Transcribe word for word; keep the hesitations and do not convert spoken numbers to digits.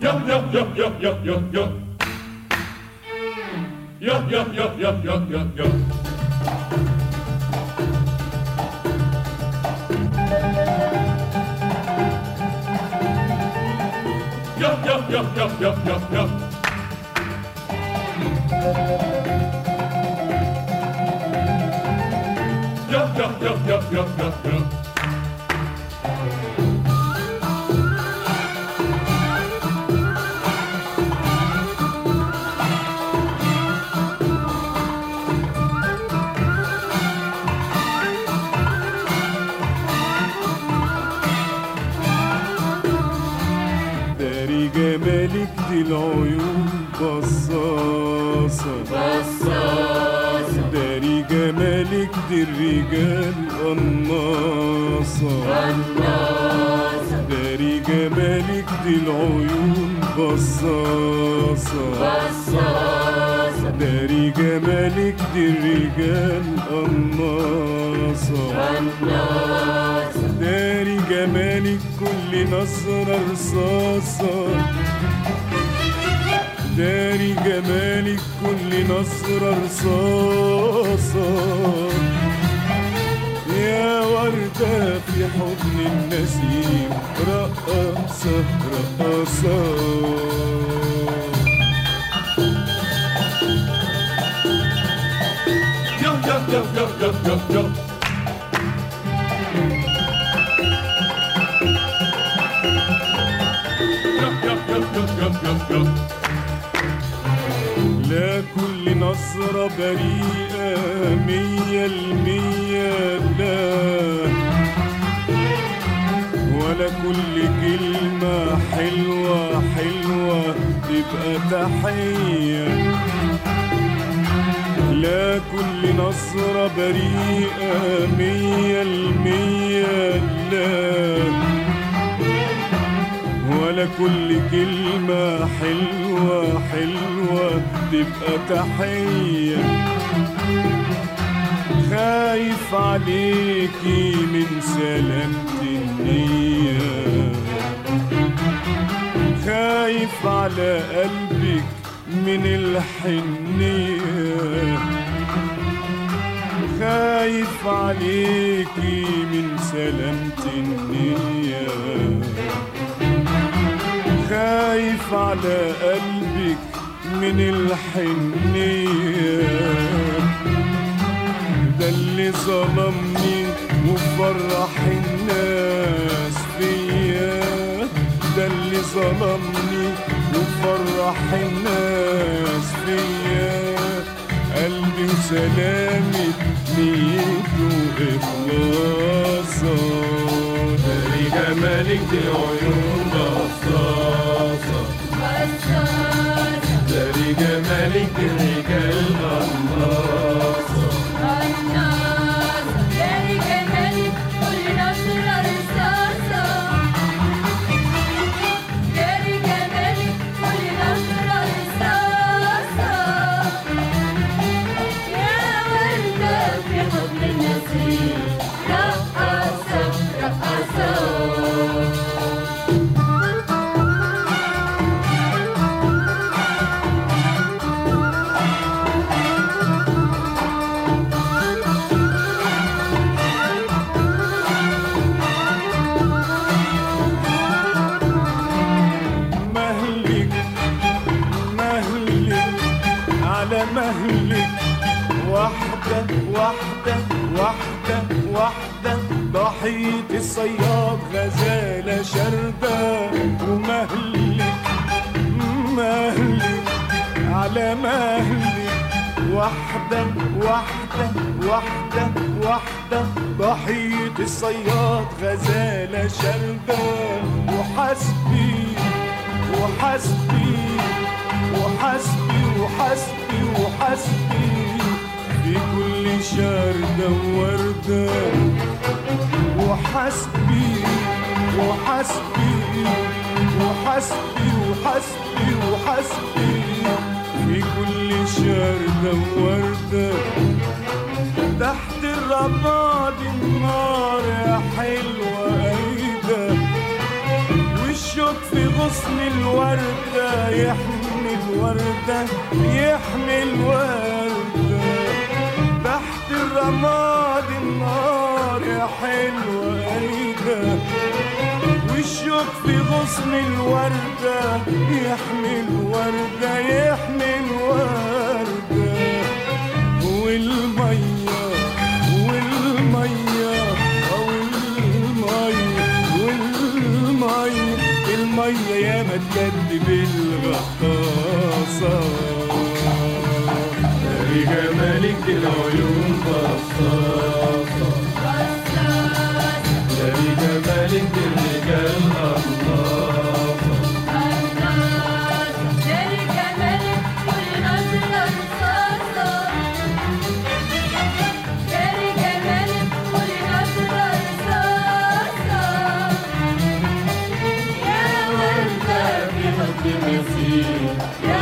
جمالك دي العيون بصاصة بصاصة، داري جمالك دي الرجال قناصة قناصة، داري جمالك دي العيون بصاصة بصاصة، داري جمالك دي الرجال قناصة قناصة، داري جمالك كل نظرة رصاصة، داري جمالك كل نظرة رصاصة، يا وردة في حضن النسيم رقصة رقصة. يو يو يو يو يو يو يو لا كل نظرة بريئة مية المية لا، ولا كل كلمة حلوة حلوة تبقى تحية، لا كل نظرة بريئة مية المية لا، ولا كل كلمة حلوة حلوة تبقى تحية. خايف عليكي من سلامة النية، خايف على قلبك من الحنية، خايف عليكي من سلامة النية، خايف على قلبك من الحنية. ده اللي ظلمني وفرح الناس فيا، ده اللي ظلمني وفرح الناس فيا، قلبي وسلامة نيته إخلاصه. داري جمالك دي عيون بصاصة بصاصة، داري جمالك دي رجال قناصة قناصة، داري جمالك كل نظرة رصاصة، داري جمالك كل نظرة رصاصة، يا وردة في حضن النسيم رقصة رقصة. مهلك واحدة واحدة واحدة واحدة، ضحية الصياد غزالة شردة. ومهلك مهلك على مهلك واحدة واحدة واحدة واحدة، ضحية الصياد غزالة شردة. وحسبي وحسبي وحسبي وحسبي وحسبي في كل شردة ووردة. وحسبي وحسبي وحسبي وحسبي وحسبي في كل شردة ووردة. تحت الرماد النار يا حلوة أيدة، والشوق في غصة غصن الوردة يحمي الوردة يحمي الوردة تحت الرماد النار يا حلوة قايدة والشوق في غصن الوردة يحمي الوردة يحمي الوردة والمية والمية أو المية والمية المية يا ما تكدب الغطاسة داري جمالك العيون بصاصة داري جمالك الرجال قناصة داري جمالك كل نظرة رصاصة داري جمالك كل نظرة رصاصة يا وردة في حب نسيم